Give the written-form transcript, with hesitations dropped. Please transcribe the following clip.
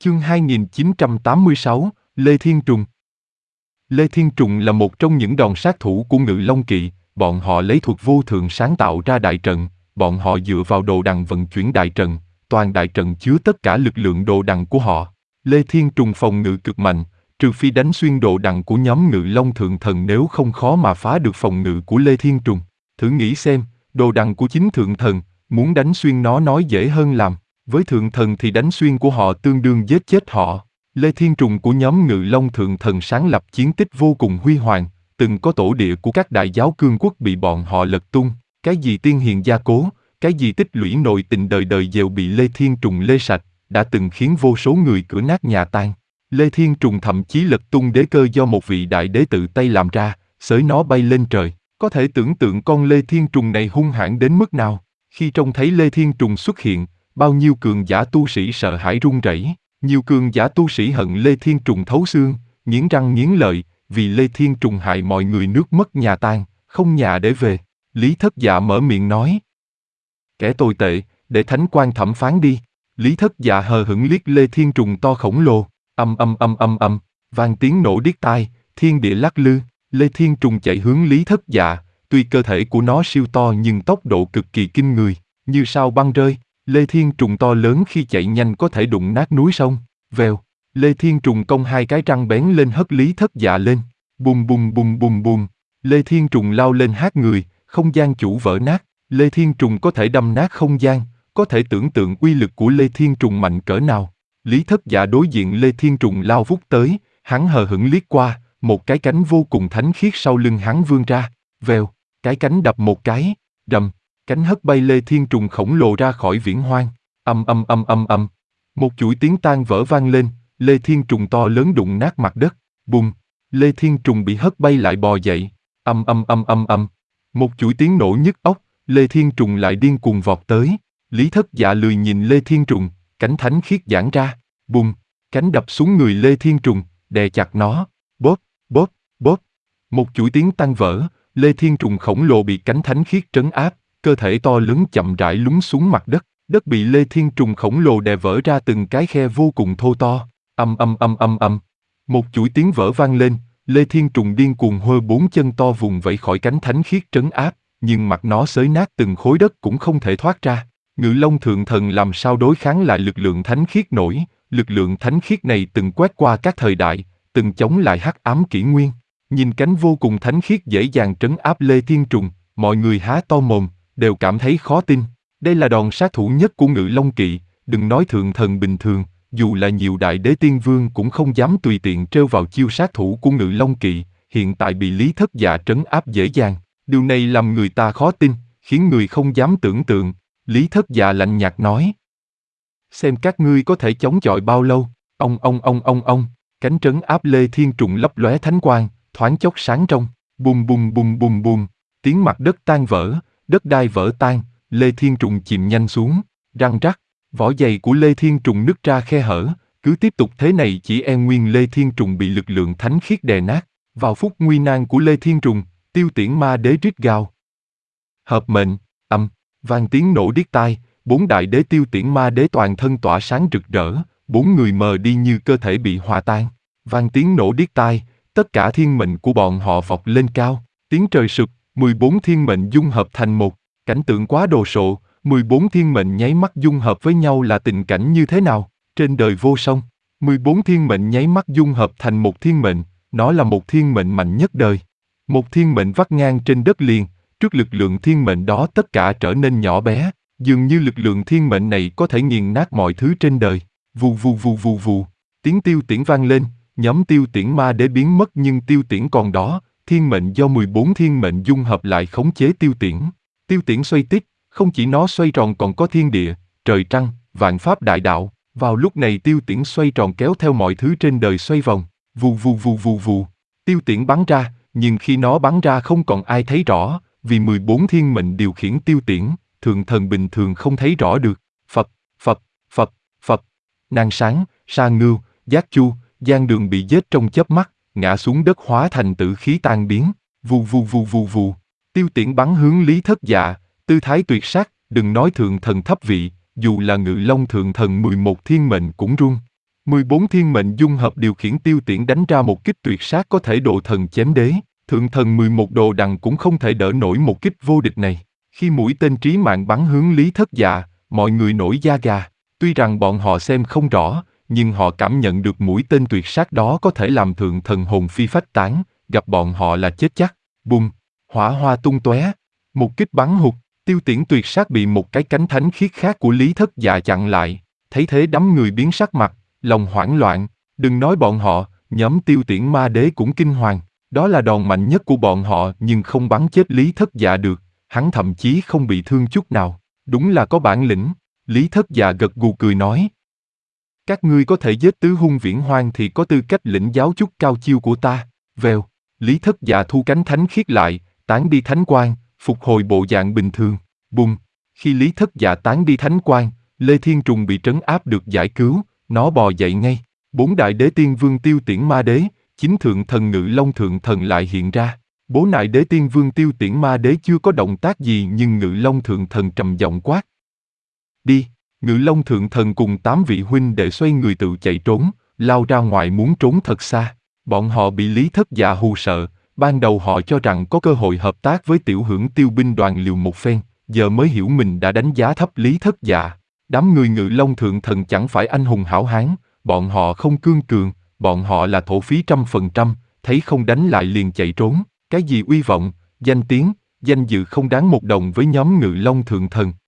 Chương 2986, Lê Thiên Trùng. Lê Thiên Trùng là một trong những đòn sát thủ của Ngự Long Kỵ, bọn họ lấy thuật vô thượng sáng tạo ra đại trận, bọn họ dựa vào đồ đằng vận chuyển đại trận, toàn đại trận chứa tất cả lực lượng đồ đằng của họ. Lê Thiên Trùng phòng ngự cực mạnh, trừ phi đánh xuyên đồ đằng của nhóm Ngự Long Thượng Thần, nếu không khó mà phá được phòng ngự của Lê Thiên Trùng. Thử nghĩ xem, đồ đằng của chính Thượng Thần, muốn đánh xuyên nó nói dễ hơn làm. Với Thượng Thần thì đánh xuyên của họ tương đương giết chết họ. Lê Thiên Trùng của nhóm Ngự Long Thượng Thần sáng lập chiến tích vô cùng huy hoàng, từng có tổ địa của các đại giáo cương quốc bị bọn họ lật tung, cái gì tiên hiền gia cố, cái gì tích lũy nội tình đời đời đều bị Lê Thiên Trùng lê sạch, đã từng khiến vô số người cửa nát nhà tan. Lê Thiên Trùng thậm chí lật tung đế cơ do một vị đại đế tự tay làm ra, xới nó bay lên trời. Có thể tưởng tượng con Lê Thiên Trùng này hung hãn đến mức nào. Khi trông thấy Lê Thiên Trùng xuất hiện, bao nhiêu cường giả tu sĩ sợ hãi run rẩy, nhiều cường giả tu sĩ hận Lê Thiên Trùng thấu xương, nghiến răng nghiến lợi, vì Lê Thiên Trùng hại mọi người nước mất nhà tan, không nhà để về. Lý Thất Dạ mở miệng nói: kẻ tồi tệ, để thánh quan thẩm phán đi. Lý Thất Dạ hờ hững liếc Lê Thiên Trùng to khổng lồ, vang tiếng nổ điếc tai, thiên địa lắc lư. Lê Thiên Trùng chạy hướng Lý Thất Dạ, tuy cơ thể của nó siêu to nhưng tốc độ cực kỳ kinh người, như sao băng rơi. Lê Thiên Trùng to lớn khi chạy nhanh có thể đụng nát núi sông. Vèo, Lê Thiên Trùng cong hai cái răng bén lên hất Lý Thất Dạ lên. Bùm bùm bùm bùm bùm. Lê Thiên Trùng lao lên hát người, không gian chủ vỡ nát. Lê Thiên Trùng có thể đâm nát không gian, có thể tưởng tượng uy lực của Lê Thiên Trùng mạnh cỡ nào. Lý Thất Dạ đối diện Lê Thiên Trùng lao vút tới, hắn hờ hững liếc qua, một cái cánh vô cùng thánh khiết sau lưng hắn vươn ra. Vèo, cái cánh đập một cái, rầm, cánh hất bay Lê Thiên Trùng khổng lồ ra khỏi viễn hoang. Một chuỗi tiếng tan vỡ vang lên, Lê Thiên Trùng to lớn đụng nát mặt đất. Bùm, Lê Thiên Trùng bị hất bay lại bò dậy. Một chuỗi tiếng nổ nhức óc, Lê Thiên Trùng lại điên cuồng vọt tới. Lý Thất Dạ lười nhìn Lê Thiên Trùng, cánh thánh khiết giãn ra. Bùm, cánh đập xuống người Lê Thiên Trùng, đè chặt nó. Bóp, bóp, bóp. Một chuỗi tiếng tan vỡ, Lê Thiên Trùng khổng lồ bị cánh thánh khiết trấn áp, cơ thể to lớn chậm rãi lún xuống mặt đất. Đất bị Lê Thiên Trùng khổng lồ đè vỡ ra từng cái khe vô cùng thô to. Một chuỗi tiếng vỡ vang lên, Lê Thiên Trùng điên cuồng hơ bốn chân to vùng vẫy khỏi cánh thánh khiết trấn áp, nhưng mặt nó xới nát từng khối đất cũng không thể thoát ra. Ngự Long Thượng Thần làm sao đối kháng lại lực lượng thánh khiết nổi? Lực lượng thánh khiết này từng quét qua các thời đại, từng chống lại hắc ám kỷ nguyên. Nhìn cánh vô cùng thánh khiết dễ dàng trấn áp Lê Thiên Trùng, mọi người há to mồm, đều cảm thấy khó tin. Đây là đòn sát thủ nhất của Ngự Long Kỵ, đừng nói Thượng Thần bình thường, dù là nhiều đại đế tiên vương cũng không dám tùy tiện trêu vào chiêu sát thủ của Ngự Long Kỵ, hiện tại bị Lý Thất Dạ trấn áp dễ dàng. Điều này làm người ta khó tin, khiến người không dám tưởng tượng. Lý Thất Dạ lạnh nhạt nói: xem các ngươi có thể chống chọi bao lâu. Cánh trấn áp Lê Thiên Trùng lấp lóe thánh quang, thoáng chốc sáng trong. Bùm bùm bùm bùm bùm, tiếng mặt đất tan vỡ, đất đai vỡ tan, Lê Thiên Trùng chìm nhanh xuống. Răng rắc, vỏ giày của Lê Thiên Trùng nứt ra khe hở, cứ tiếp tục thế này chỉ e nguyên Lê Thiên Trùng bị lực lượng thánh khiết đè nát. Vào phút nguy nan của Lê Thiên Trùng, Tiêu Tiễn Ma Đế rít gào: hợp mệnh. Vang tiếng nổ điếc tai, bốn đại đế Tiêu Tiễn Ma Đế toàn thân tỏa sáng rực rỡ, bốn người mờ đi như cơ thể bị hòa tan. Vang tiếng nổ điếc tai, tất cả thiên mệnh của bọn họ vọt lên cao, tiếng trời sụp, 14 thiên mệnh dung hợp thành một, cảnh tượng quá đồ sộ, 14 thiên mệnh nháy mắt dung hợp với nhau là tình cảnh như thế nào? Trên đời vô song, 14 thiên mệnh nháy mắt dung hợp thành một thiên mệnh, nó là một thiên mệnh mạnh nhất đời. Một thiên mệnh vắt ngang trên đất liền, trước lực lượng thiên mệnh đó tất cả trở nên nhỏ bé, dường như lực lượng thiên mệnh này có thể nghiền nát mọi thứ trên đời. Vù vù vù vù vù, tiếng Tiêu Tiễn vang lên, nhóm Tiêu Tiễn Ma Đế biến mất nhưng Tiêu Tiễn còn đó, thiên mệnh do 14 thiên mệnh dung hợp lại khống chế Tiêu Tiễn. Tiêu Tiễn xoay tít, không chỉ nó xoay tròn còn có thiên địa, trời trăng, vạn pháp đại đạo. Vào lúc này Tiêu Tiễn xoay tròn kéo theo mọi thứ trên đời xoay vòng. Vù vù vù vù vù, Tiêu Tiễn bắn ra, nhưng khi nó bắn ra không còn ai thấy rõ, vì 14 thiên mệnh điều khiển Tiêu Tiễn, Thượng Thần bình thường không thấy rõ được. Phập, phập, phập, phập. Nan Sáng, Sa Ngưu, Giác Chu, Giang Đường bị giết trong chớp mắt, ngã xuống đất hóa thành tử khí tan biến. Vù vù vù vù vù. Tiêu Tiễn bắn hướng Lý Thất Dạ, tư thái tuyệt sắc, đừng nói Thượng Thần thấp vị, dù là Ngự Long Thượng Thần 11 thiên mệnh cũng run. 14 thiên mệnh dung hợp điều khiển tiêu tiễn đánh ra một kích tuyệt sát có thể độ thần chém đế, thượng thần 11 đồ đằng cũng không thể đỡ nổi một kích vô địch này. Khi mũi tên trí mạng bắn hướng Lý Thất Dạ, mọi người nổi da gà. Tuy rằng bọn họ xem không rõ, nhưng họ cảm nhận được mũi tên tuyệt sát đó có thể làm thượng thần hồn phi phách tán, gặp bọn họ là chết chắc. Bùng, hỏa hoa tung tóe, một kích bắn hụt, tiêu tiễn tuyệt sát bị một cái cánh thánh khiết khác của Lý Thất Dạ chặn lại. Thấy thế đám người biến sắc mặt, lòng hoảng loạn. Đừng nói bọn họ, nhóm tiêu tiễn ma đế cũng kinh hoàng. Đó là đòn mạnh nhất của bọn họ nhưng không bắn chết Lý Thất Dạ được. Hắn thậm chí không bị thương chút nào. Đúng là có bản lĩnh. Lý Thất Dạ gật gù cười nói. Các ngươi có thể giết tứ hung viễn hoang thì có tư cách lĩnh giáo chút cao chiêu của ta. Vèo, Lý Thất Dạ thu cánh thánh khiết lại, tán đi thánh quang, phục hồi bộ dạng bình thường. Bùng, khi Lý Thất Dạ tán đi thánh quang, Lê Thiên Trùng bị trấn áp được giải cứu, nó bò dậy ngay. 4 đại đế tiên vương tiêu tiễn ma đế, 9 thượng thần ngự long thượng thần lại hiện ra. 4 đại đế tiên vương tiêu tiễn ma đế chưa có động tác gì nhưng ngự long thượng thần trầm giọng quát. Đi, ngự long thượng thần cùng 8 vị huynh đệ xoay người tự chạy trốn, lao ra ngoài muốn trốn thật xa. Bọn họ bị Lý Thất Dạ hù sợ, ban đầu họ cho rằng có cơ hội hợp tác với tiểu hưởng tiêu binh đoàn liều một phen, giờ mới hiểu mình đã đánh giá thấp Lý Thất Dạ. Đám người ngự long thượng thần chẳng phải anh hùng hảo hán, bọn họ không cương cường, bọn họ là thổ phí 100%, thấy không đánh lại liền chạy trốn. Cái gì uy vọng, danh tiếng, danh dự không đáng một đồng với nhóm ngự long thượng thần.